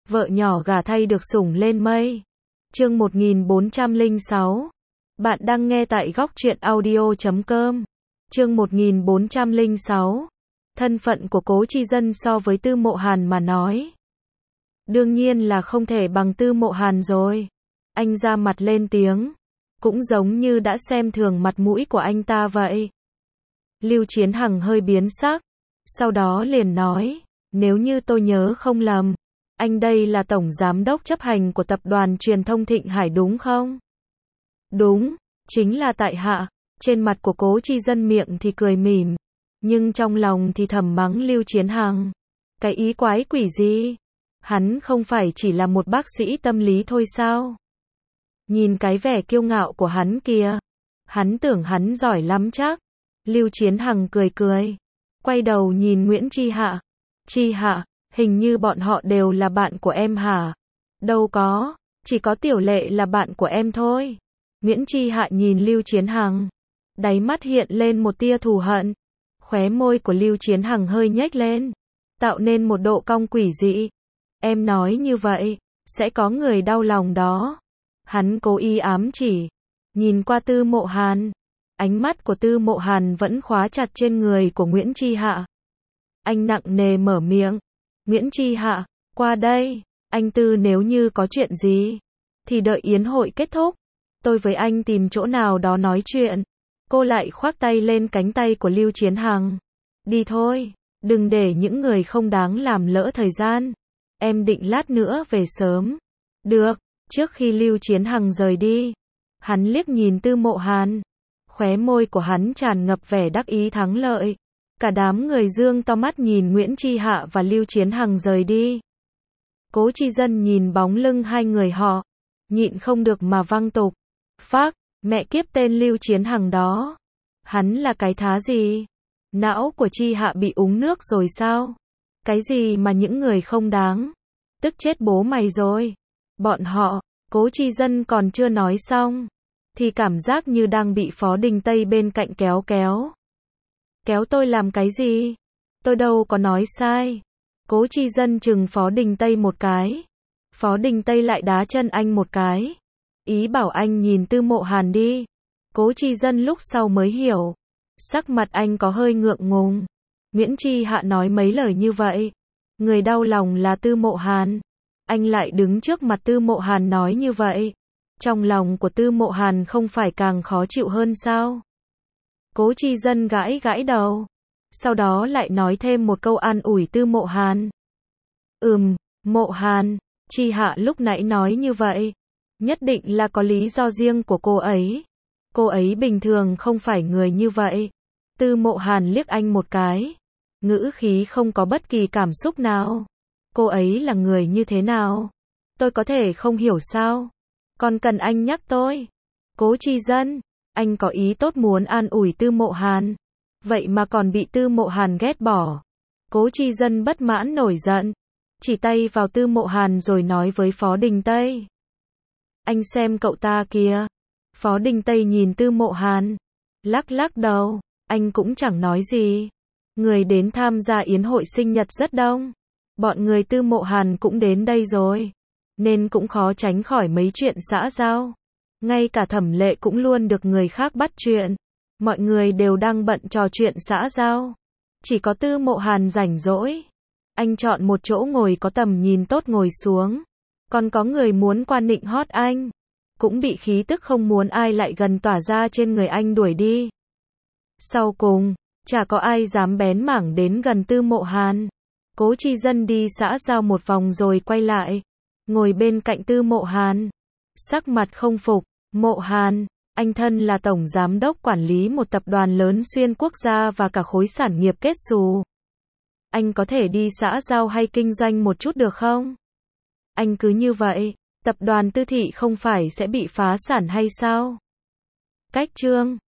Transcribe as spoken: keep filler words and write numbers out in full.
vợ nhỏ gả thay được sủng lên mây. Chương một nghìn bốn trăm lẻ sáu. Bạn đang nghe tại góc truyện audio chấm com. Chương một nghìn bốn trăm lẻ sáu. Thân phận của Cố Chi Dân so với Tư Mộ Hàn mà nói, đương nhiên là không thể bằng Tư Mộ Hàn rồi. Anh ra mặt lên tiếng, cũng giống như đã xem thường mặt mũi của anh ta vậy. Lưu Chiến Hằng hơi biến sắc, sau đó liền nói, nếu như tôi nhớ không lầm, anh đây là tổng giám đốc chấp hành của tập đoàn truyền thông Thịnh Hải đúng không? Đúng, chính là tại hạ. Trên mặt của Cố Chi Dân miệng thì cười mỉm, nhưng trong lòng thì thầm mắng Lưu Chiến Hằng. Cái ý quái quỷ gì? Hắn không phải chỉ là một bác sĩ tâm lý thôi sao? Nhìn cái vẻ kiêu ngạo của hắn kìa, hắn tưởng hắn giỏi lắm chắc. Lưu Chiến Hằng cười cười, quay đầu nhìn Nguyễn Chi Hạ. Chi Hạ, hình như bọn họ đều là bạn của em hả? Đâu có, chỉ có Tiểu Lệ là bạn của em thôi. Nguyễn Chi Hạ nhìn Lưu Chiến Hằng, đáy mắt hiện lên một tia thù hận. Khóe môi của Lưu Chiến Hằng hơi nhếch lên, tạo nên một độ cong quỷ dị. Em nói như vậy, sẽ có người đau lòng đó. Hắn cố ý ám chỉ, nhìn qua Tư Mộ Hàn. Ánh mắt của Tư Mộ Hàn vẫn khóa chặt trên người của Nguyễn Chi Hạ. Anh nặng nề mở miệng, Nguyễn Chi Hạ, qua đây. Anh Tư, nếu như có chuyện gì, thì đợi yến hội kết thúc, tôi với anh tìm chỗ nào đó nói chuyện. Cô lại khoác tay lên cánh tay của Lưu Chiến Hằng. Đi thôi, đừng để những người không đáng làm lỡ thời gian. Em định lát nữa về sớm. Được. Trước khi Lưu Chiến Hằng rời đi, hắn liếc nhìn Tư Mộ Hàn. Khóe môi của hắn tràn ngập vẻ đắc ý thắng lợi. Cả đám người dương to mắt nhìn Nguyễn Chi Hạ và Lưu Chiến Hằng rời đi. Cố Chi Dân nhìn bóng lưng hai người họ, nhịn không được mà văng tục. Phác, mẹ kiếp tên Lưu Chiến Hằng đó. Hắn là cái thá gì? Não của Chi Hạ bị uống nước rồi sao? Cái gì mà những người không đáng? Tức chết bố mày rồi. Bọn họ, Cố Chi Dân còn chưa nói xong, thì cảm giác như đang bị Phó Đình Tây bên cạnh kéo kéo. Kéo tôi làm cái gì? Tôi đâu có nói sai. Cố Chi Dân chừng Phó Đình Tây một cái. Phó Đình Tây lại đá chân anh một cái, ý bảo anh nhìn Tư Mộ Hàn đi. Cố Chi Dân lúc sau mới hiểu, sắc mặt anh có hơi ngượng ngùng. Nguyễn Chi Hạ nói mấy lời như vậy, người đau lòng là Tư Mộ Hàn. Anh lại đứng trước mặt Tư Mộ Hàn nói như vậy, trong lòng của Tư Mộ Hàn không phải càng khó chịu hơn sao? Cố Chi Dân gãi gãi đầu, sau đó lại nói thêm một câu an ủi Tư Mộ Hàn. Ừm, Mộ Hàn, Chi Hạ lúc nãy nói như vậy, nhất định là có lý do riêng của cô ấy. Cô ấy bình thường không phải người như vậy. Tư Mộ Hàn liếc anh một cái, ngữ khí không có bất kỳ cảm xúc nào. Cô ấy là người như thế nào? Tôi có thể không hiểu sao? Còn cần anh nhắc tôi? Cố Chi Dân, anh có ý tốt muốn an ủi Tư Mộ Hàn, vậy mà còn bị Tư Mộ Hàn ghét bỏ. Cố Chi Dân bất mãn nổi giận, chỉ tay vào Tư Mộ Hàn rồi nói với Phó Đình Tây. Anh xem cậu ta kìa. Phó Đình Tây nhìn Tư Mộ Hàn, lắc lắc đầu, anh cũng chẳng nói gì. Người đến tham gia yến hội sinh nhật rất đông. Bọn người Tư Mộ Hàn cũng đến đây rồi, nên cũng khó tránh khỏi mấy chuyện xã giao. Ngay cả Thẩm Lệ cũng luôn được người khác bắt chuyện. Mọi người đều đang bận trò chuyện xã giao. Chỉ có Tư Mộ Hàn rảnh rỗi. Anh chọn một chỗ ngồi có tầm nhìn tốt ngồi xuống. Còn có người muốn qua nịnh hót anh, cũng bị khí tức không muốn ai lại gần tỏa ra trên người anh đuổi đi. Sau cùng, chả có ai dám bén mảng đến gần Tư Mộ Hàn. Cố Chi Dân đi xã giao một vòng rồi quay lại, ngồi bên cạnh Tư Mộ Hàn, sắc mặt không phục. Mộ Hàn, anh thân là tổng giám đốc quản lý một tập đoàn lớn xuyên quốc gia và cả khối sản nghiệp kết xù. Anh có thể đi xã giao hay kinh doanh một chút được không? Anh cứ như vậy, tập đoàn Tư Thị không phải sẽ bị phá sản hay sao? Cách chương